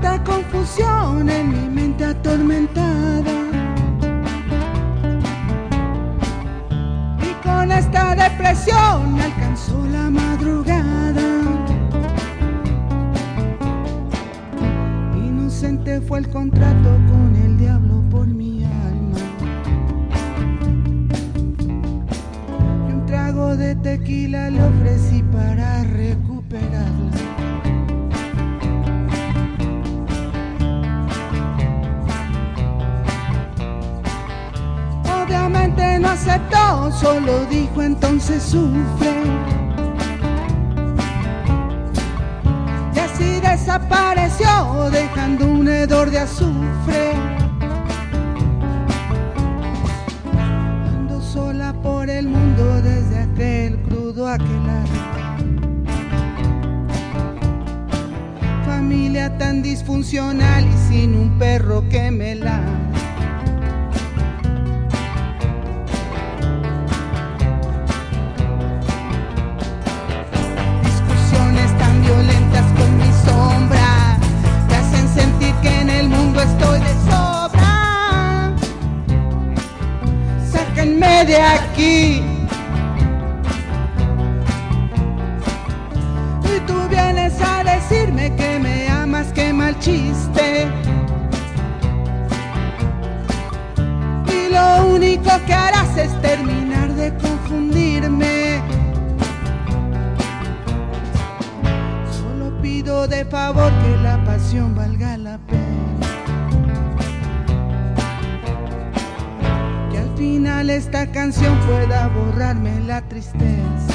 tanta confusión en mi mente atormentada. Y con esta depresión me alcanzó la madrugada. Inocente fue el contrato con el diablo por mi alma. Y un trago de tequila le ofrecí para recuperarla. Obviamente no aceptó, solo dijo entonces sufre. Y así desapareció, dejando un hedor de azufre. Ando sola por el mundo desde aquel crudo aquelarre. Familia tan disfuncional y sin un perro que me ladre. Violentas con mi sombra, te hacen sentir que en el mundo estoy de sobra. Sáquenme de aquí. Y tú vienes a decirme que me amas, qué mal chiste. Y lo único que harás es terminar de confundirme. Pido de favor que la pasión valga la pena, que al final esta canción pueda borrarme la tristeza.